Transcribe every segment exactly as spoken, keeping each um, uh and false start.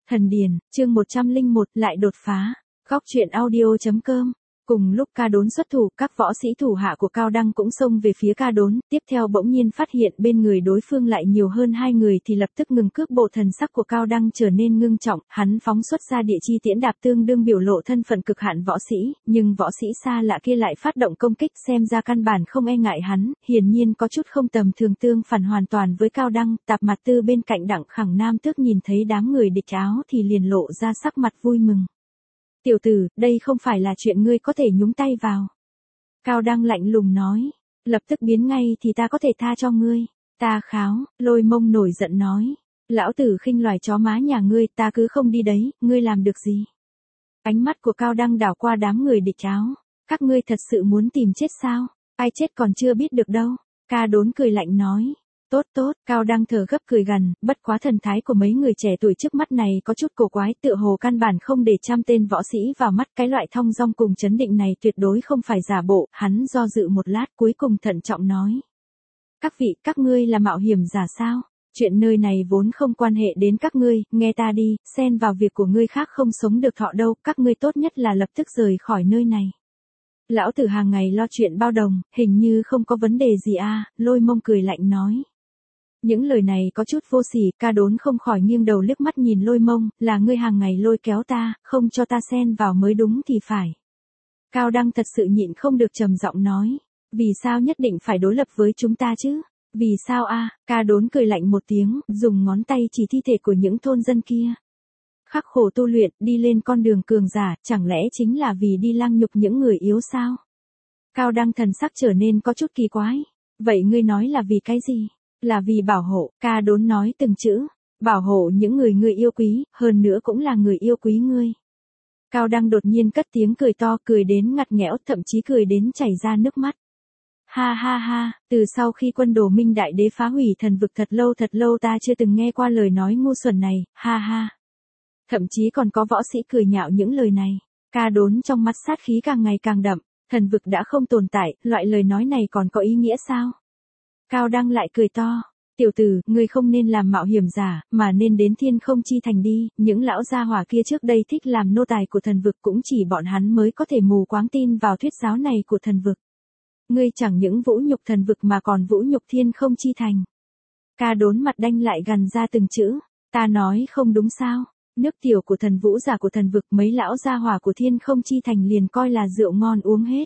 Thần Điền, chương một trăm lẻ một, lại đột phá. Góc truyện audio chấm com. Cùng lúc Ca Đốn xuất thủ, các võ sĩ thủ hạ của Cao Đăng cũng xông về phía Ca Đốn, tiếp theo bỗng nhiên phát hiện bên người đối phương lại nhiều hơn hai người thì lập tức ngừng cước bộ. Thần sắc của Cao Đăng trở nên ngưng trọng, hắn phóng xuất ra địa chi tiễn đạp tương đương biểu lộ thân phận cực hạn võ sĩ, nhưng võ sĩ xa lạ kia lại phát động công kích, xem ra căn bản không e ngại hắn, hiển nhiên có chút không tầm thường, tương phản hoàn toàn với Cao Đăng. Tạp Mạt Tư bên cạnh Đặng Khẳng Nam Tước nhìn thấy đám người địch áo thì liền lộ ra sắc mặt vui mừng. Tiểu tử, đây không phải là chuyện ngươi có thể nhúng tay vào. Cao Đăng lạnh lùng nói, lập tức biến ngay thì ta có thể tha cho ngươi. Ta kháo, Lôi Mông nổi giận nói, lão tử khinh loài chó má nhà ngươi, ta cứ không đi đấy, ngươi làm được gì? Ánh mắt của Cao Đăng đảo qua đám người địch áo, các ngươi thật sự muốn tìm chết sao? Ai chết còn chưa biết được đâu. Ca Đốn cười lạnh nói, tốt tốt. Cao Đăng thở gấp cười gằn, bất quá thần thái của mấy người trẻ tuổi trước mắt này có chút cổ quái, tựa hồ căn bản không để trăm tên võ sĩ vào mắt. Cái loại thong dong cùng chấn định này tuyệt đối không phải giả bộ. Hắn do dự một lát cuối cùng thận trọng nói, các vị, các ngươi là mạo hiểm giả sao? Chuyện nơi này vốn không quan hệ đến các ngươi, nghe ta đi, xen vào việc của ngươi khác không sống được thọ đâu, các ngươi tốt nhất là lập tức rời khỏi nơi này. Lão tử hàng ngày lo chuyện bao đồng, hình như không có vấn đề gì à? Lôi Mông cười lạnh nói. Những lời này có chút vô sỉ. Ca Đốn không khỏi nghiêng đầu liếc mắt nhìn Lôi Mông, là ngươi hàng ngày lôi kéo ta, không cho ta xen vào mới đúng thì phải. Cao Đăng thật sự nhịn không được trầm giọng nói, vì sao nhất định phải đối lập với chúng ta chứ? Vì sao a? Ca Đốn cười lạnh một tiếng, dùng ngón tay chỉ thi thể của những thôn dân kia. Khắc khổ tu luyện, đi lên con đường cường giả, chẳng lẽ chính là vì đi lăng nhục những người yếu sao? Cao Đăng thần sắc trở nên có chút kỳ quái. Vậy ngươi nói là vì cái gì? Là vì bảo hộ. Ca Đốn nói từng chữ, bảo hộ những người ngươi yêu quý, hơn nữa cũng là người yêu quý ngươi. Cao Đăng đột nhiên cất tiếng cười to, cười đến ngặt nghẽo, thậm chí cười đến chảy ra nước mắt. Ha ha ha, từ sau khi quân Đồ Minh Đại Đế phá hủy thần vực thật lâu thật lâu ta chưa từng nghe qua lời nói ngu xuẩn này, ha ha. Thậm chí còn có võ sĩ cười nhạo những lời này. Ca Đốn trong mắt sát khí càng ngày càng đậm, thần vực đã không tồn tại, loại lời nói này còn có ý nghĩa sao? Cao Đăng lại cười to, tiểu tử, ngươi không nên làm mạo hiểm giả, mà nên đến Thiên Không Chi Thành đi, những lão gia hỏa kia trước đây thích làm nô tài của thần vực, cũng chỉ bọn hắn mới có thể mù quáng tin vào thuyết giáo này của thần vực. Ngươi chẳng những vũ nhục thần vực mà còn vũ nhục Thiên Không Chi Thành. Ca Đốn mặt đanh lại gằn ra từng chữ, ta nói không đúng sao? Nước tiểu của thần vũ giả của thần vực, mấy lão gia hỏa của Thiên Không Chi Thành liền coi là rượu ngon uống hết.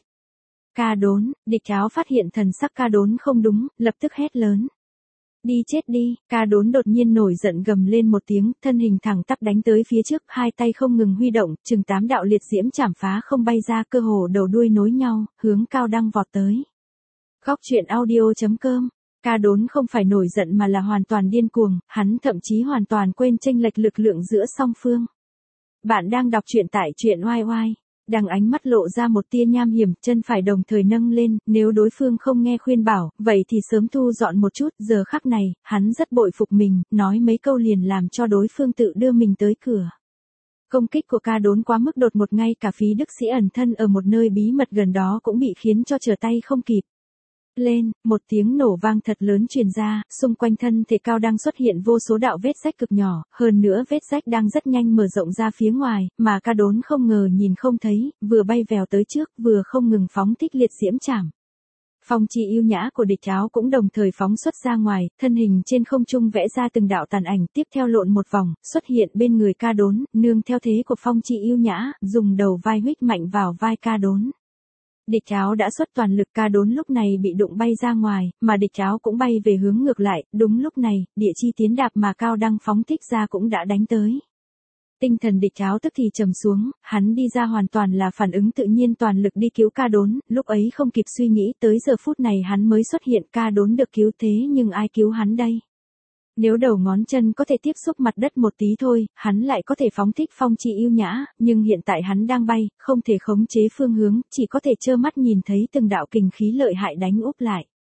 Ca Đốn, địch áo phát hiện thần sắc Ca Đốn không đúng, lập tức hét lớn. Đi chết đi. Ca Đốn đột nhiên nổi giận gầm lên một tiếng, thân hình thẳng tắp đánh tới phía trước, hai tay không ngừng huy động, chừng tám đạo liệt diễm chảm phá không bay ra, cơ hồ đầu đuôi nối nhau, hướng Cao Đăng vọt tới. Góc truyện audio chấm com. Ca Đốn không phải nổi giận mà là hoàn toàn điên cuồng, hắn thậm chí hoàn toàn quên chênh lệch lực lượng giữa song phương. Bạn đang đọc truyện tại truyện oai oai. Đằng ánh mắt lộ ra một tia nham hiểm, chân phải đồng thời nâng lên, nếu đối phương không nghe khuyên bảo, vậy thì sớm thu dọn một chút. Giờ khắc này, hắn rất bội phục mình, nói mấy câu liền làm cho đối phương tự đưa mình tới cửa. Công kích của Ca Đốn quá mức đột ngột, ngay cả Phí Đức Sĩ ẩn thân ở một nơi bí mật gần đó cũng bị khiến cho trở tay không kịp. Lên, một tiếng nổ vang thật lớn truyền ra, xung quanh thân thể Cao Đăng xuất hiện vô số đạo vết rách cực nhỏ, hơn nữa vết rách đang rất nhanh mở rộng ra phía ngoài, mà Ca Đốn không ngờ nhìn không thấy, vừa bay vèo tới trước, vừa không ngừng phóng thích liệt diễm chảm. Phong chi yêu nhã của địch áo cũng đồng thời phóng xuất ra ngoài, thân hình trên không trung vẽ ra từng đạo tàn ảnh, tiếp theo lộn một vòng, xuất hiện bên người Ca Đốn, nương theo thế của phong chi yêu nhã, dùng đầu vai huých mạnh vào vai Ca Đốn. Địch áo đã xuất toàn lực, Ca Đốn lúc này bị đụng bay ra ngoài, mà địch áo cũng bay về hướng ngược lại, đúng lúc này, địa chi tiến đạp mà Cao Đăng phóng thích ra cũng đã đánh tới. Tinh thần địch áo tức thì trầm xuống, hắn đi ra hoàn toàn là phản ứng tự nhiên, toàn lực đi cứu Ca Đốn, lúc ấy không kịp suy nghĩ, tới giờ phút này hắn mới xuất hiện. Ca Đốn được cứu thế nhưng ai cứu hắn đây? Nếu đầu ngón chân có thể tiếp xúc mặt đất một tí thôi, hắn lại có thể phóng thích phong chi yêu nhã, nhưng hiện tại hắn đang bay, không thể khống chế phương hướng, chỉ có thể trơ mắt nhìn thấy từng đạo kình khí lợi hại đánh úp lại.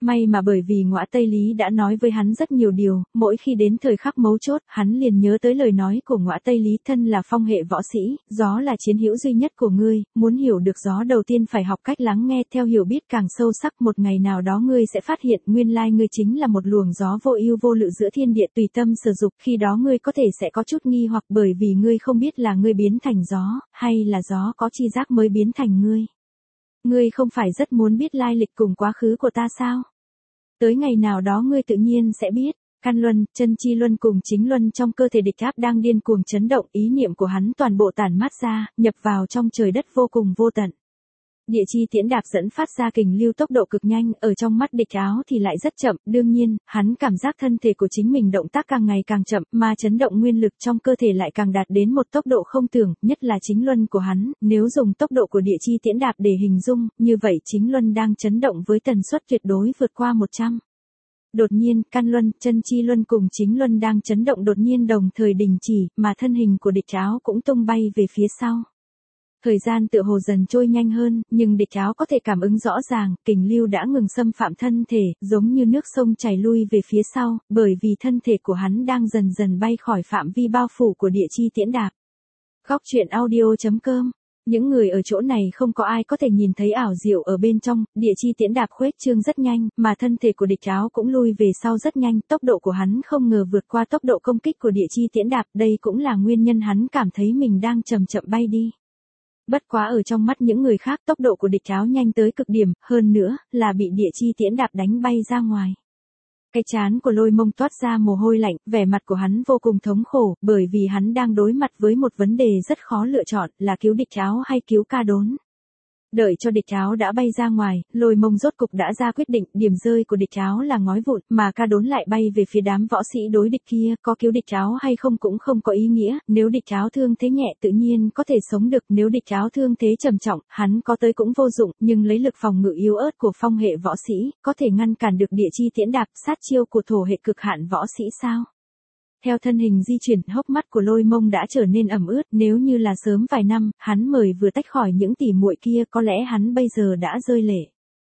May mà bởi vì ngõa Tây Lý đã nói với hắn rất nhiều điều, mỗi khi đến thời khắc mấu chốt, hắn liền nhớ tới lời nói của ngõa Tây Lý, thân là phong hệ võ sĩ, gió là chiến hữu duy nhất của ngươi, muốn hiểu được gió đầu tiên phải học cách lắng nghe, theo hiểu biết càng sâu sắc, một ngày nào đó ngươi sẽ phát hiện nguyên lai ngươi chính là một luồng gió vô ưu vô lự giữa thiên địa, tùy tâm sử dụng, khi đó ngươi có thể sẽ có chút nghi hoặc bởi vì ngươi không biết là ngươi biến thành gió, hay là gió có chi giác mới biến thành ngươi. Ngươi không phải rất muốn biết lai lịch cùng quá khứ của ta sao? Tới ngày nào đó ngươi tự nhiên sẽ biết. Căn luân, chân chi luân cùng chính luân trong cơ thể địch áp đang điên cuồng chấn động, ý niệm của hắn toàn bộ tản mát ra, nhập vào trong trời đất vô cùng vô tận. Địa chi tiễn đạp dẫn phát ra kình lưu tốc độ cực nhanh, ở trong mắt địch áo thì lại rất chậm, đương nhiên, hắn cảm giác thân thể của chính mình động tác càng ngày càng chậm, mà chấn động nguyên lực trong cơ thể lại càng đạt đến một tốc độ không tưởng, nhất là chính luân của hắn, nếu dùng tốc độ của địa chi tiễn đạp để hình dung, như vậy chính luân đang chấn động với tần suất tuyệt đối vượt qua một trăm. Đột nhiên, căn luân, chân chi luân cùng chính luân đang chấn động đột nhiên đồng thời đình chỉ, mà thân hình của địch áo cũng tung bay về phía sau. Thời gian tựa hồ dần trôi nhanh hơn, nhưng địch áo có thể cảm ứng rõ ràng, kình lưu đã ngừng xâm phạm thân thể, giống như nước sông chảy lui về phía sau, bởi vì thân thể của hắn đang dần dần bay khỏi phạm vi bao phủ của địa chi tiễn đạp. Góc truyện audio chấm com. Những người ở chỗ này không có ai có thể nhìn thấy ảo diệu ở bên trong, địa chi tiễn đạp khuếch trương rất nhanh, mà thân thể của địch áo cũng lui về sau rất nhanh, tốc độ của hắn không ngờ vượt qua tốc độ công kích của địa chi tiễn đạp, đây cũng là nguyên nhân hắn cảm thấy mình đang chậm chậm bay đi. Bất quá ở trong mắt những người khác tốc độ của địch áo nhanh tới cực điểm, hơn nữa, là bị địa chi tiễn đạp đánh bay ra ngoài. Cái trán của Lôi Mông toát ra mồ hôi lạnh, vẻ mặt của hắn vô cùng thống khổ, bởi vì hắn đang đối mặt với một vấn đề rất khó lựa chọn, là cứu địch áo hay cứu ca đốn. Đợi cho địch áo đã bay ra ngoài, Lôi Mông rốt cục đã ra quyết định, điểm rơi của địch áo là ngói vụn, mà ca đốn lại bay về phía đám võ sĩ đối địch kia, có cứu địch áo hay không cũng không có ý nghĩa, nếu địch áo thương thế nhẹ tự nhiên có thể sống được, nếu địch áo thương thế trầm trọng, hắn có tới cũng vô dụng, nhưng lấy lực phòng ngự yếu ớt của phong hệ võ sĩ, có thể ngăn cản được địa chi tiễn đạp, sát chiêu của thổ hệ cực hạn võ sĩ sao? Theo thân hình di chuyển, hốc mắt của Lôi Mông đã trở nên ẩm ướt, nếu như là sớm vài năm, hắn mời vừa tách khỏi những tỉ muội kia, có lẽ hắn bây giờ đã rơi lệ.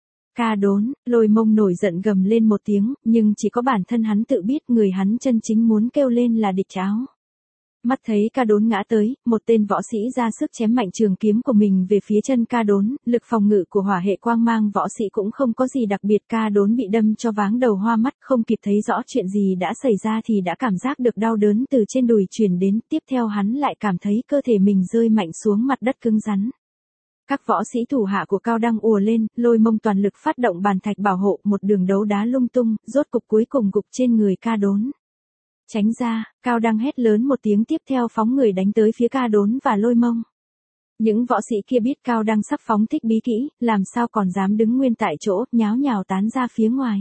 Ca đốn, Lôi Mông nổi giận gầm lên một tiếng, nhưng chỉ có bản thân hắn tự biết, người hắn chân chính muốn kêu lên là địch áo. Mắt thấy ca đốn ngã tới, một tên võ sĩ ra sức chém mạnh trường kiếm của mình về phía chân ca đốn, lực phòng ngự của hỏa hệ quang mang võ sĩ cũng không có gì đặc biệt, ca đốn bị đâm cho váng đầu hoa mắt, không kịp thấy rõ chuyện gì đã xảy ra thì đã cảm giác được đau đớn từ trên đùi truyền đến, tiếp theo hắn lại cảm thấy cơ thể mình rơi mạnh xuống mặt đất cứng rắn. Các võ sĩ thủ hạ của Cao Đăng ùa lên, Lôi Mông toàn lực phát động bàn thạch bảo hộ, một đường đấu đá lung tung, rốt cục cuối cùng gục trên người ca đốn. Tránh ra, Cao Đăng hét lớn một tiếng, tiếp theo phóng người đánh tới phía ca đốn và Lôi Mông. Những võ sĩ kia biết Cao Đăng sắp phóng thích bí kỹ, làm sao còn dám đứng nguyên tại chỗ, nháo nhào tán ra phía ngoài.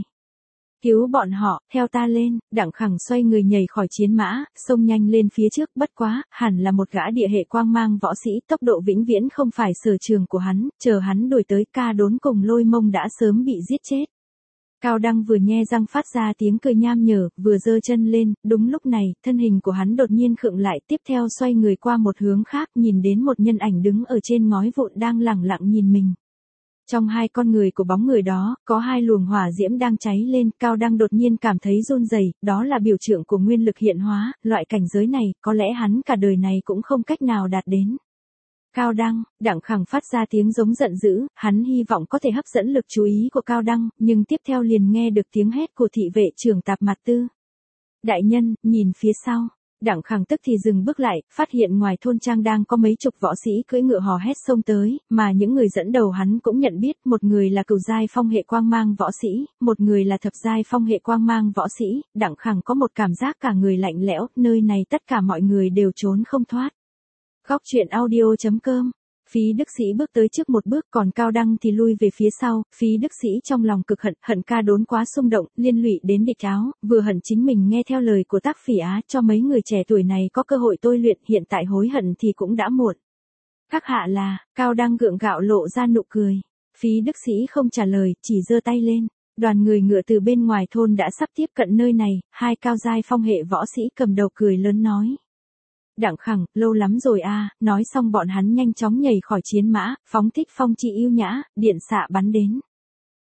Cứu bọn họ, theo ta lên, Đặng Khẳng xoay người nhảy khỏi chiến mã, xông nhanh lên phía trước, bất quá, hẳn là một gã địa hệ quang mang võ sĩ, tốc độ vĩnh viễn không phải sở trường của hắn, chờ hắn đuổi tới, ca đốn cùng Lôi Mông đã sớm bị giết chết. Cao Đăng vừa nhe răng phát ra tiếng cười nham nhở, vừa giơ chân lên, đúng lúc này, thân hình của hắn đột nhiên khựng lại, tiếp theo xoay người qua một hướng khác, nhìn đến một nhân ảnh đứng ở trên ngói vụn đang lẳng lặng nhìn mình. Trong hai con người của bóng người đó, có hai luồng hỏa diễm đang cháy lên, Cao Đăng đột nhiên cảm thấy run rẩy, đó là biểu tượng của nguyên lực hiện hóa, loại cảnh giới này, có lẽ hắn cả đời này cũng không cách nào đạt đến. Cao Đăng, Đặng Khẳng phát ra tiếng giống giận dữ, hắn hy vọng có thể hấp dẫn lực chú ý của Cao Đăng, nhưng tiếp theo liền nghe được tiếng hét của thị vệ trưởng Tạp Mạt Tư. Đại nhân, nhìn phía sau. Đặng Khẳng tức thì dừng bước lại, phát hiện ngoài thôn trang đang có mấy chục võ sĩ cưỡi ngựa hò hét xông tới, mà những người dẫn đầu hắn cũng nhận biết, một người là cửu giai phong hệ quang mang võ sĩ, một người là thập giai phong hệ quang mang võ sĩ. Đặng Khẳng có một cảm giác cả người lạnh lẽo, nơi này tất cả mọi người đều trốn không thoát. Góc truyện audio chấm com. Phí Đức Sĩ bước tới trước một bước, còn Cao Đăng thì lui về phía sau. Phí Đức Sĩ trong lòng cực hận, hận ca đốn quá xung động, liên lụy đến địch áo, vừa hận chính mình nghe theo lời của Tác Phỉ Á, cho mấy người trẻ tuổi này có cơ hội tôi luyện, hiện tại hối hận thì cũng đã muộn. Các hạ là, Cao Đăng gượng gạo lộ ra nụ cười. Phí Đức Sĩ không trả lời, chỉ giơ tay lên. Đoàn người ngựa từ bên ngoài thôn đã sắp tiếp cận nơi này, hai cao giai phong hệ võ sĩ cầm đầu cười lớn nói. Đặng Khẳng, lâu lắm rồi a, à, nói xong bọn hắn nhanh chóng nhảy khỏi chiến mã, phóng thích phong chi yêu nhã, điện xạ bắn đến.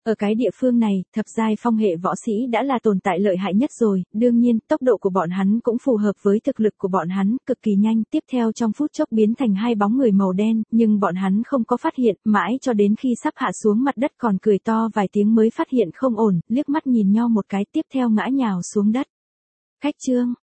Ở cái địa phương này, thập giai phong hệ võ sĩ đã là tồn tại lợi hại nhất rồi, đương nhiên, tốc độ của bọn hắn cũng phù hợp với thực lực của bọn hắn, cực kỳ nhanh, tiếp theo trong phút chốc biến thành hai bóng người màu đen, nhưng bọn hắn không có phát hiện, mãi cho đến khi sắp hạ xuống mặt đất còn cười to vài tiếng mới phát hiện không ổn, liếc mắt nhìn nhau một cái tiếp theo ngã nhào xuống đất. Khách chương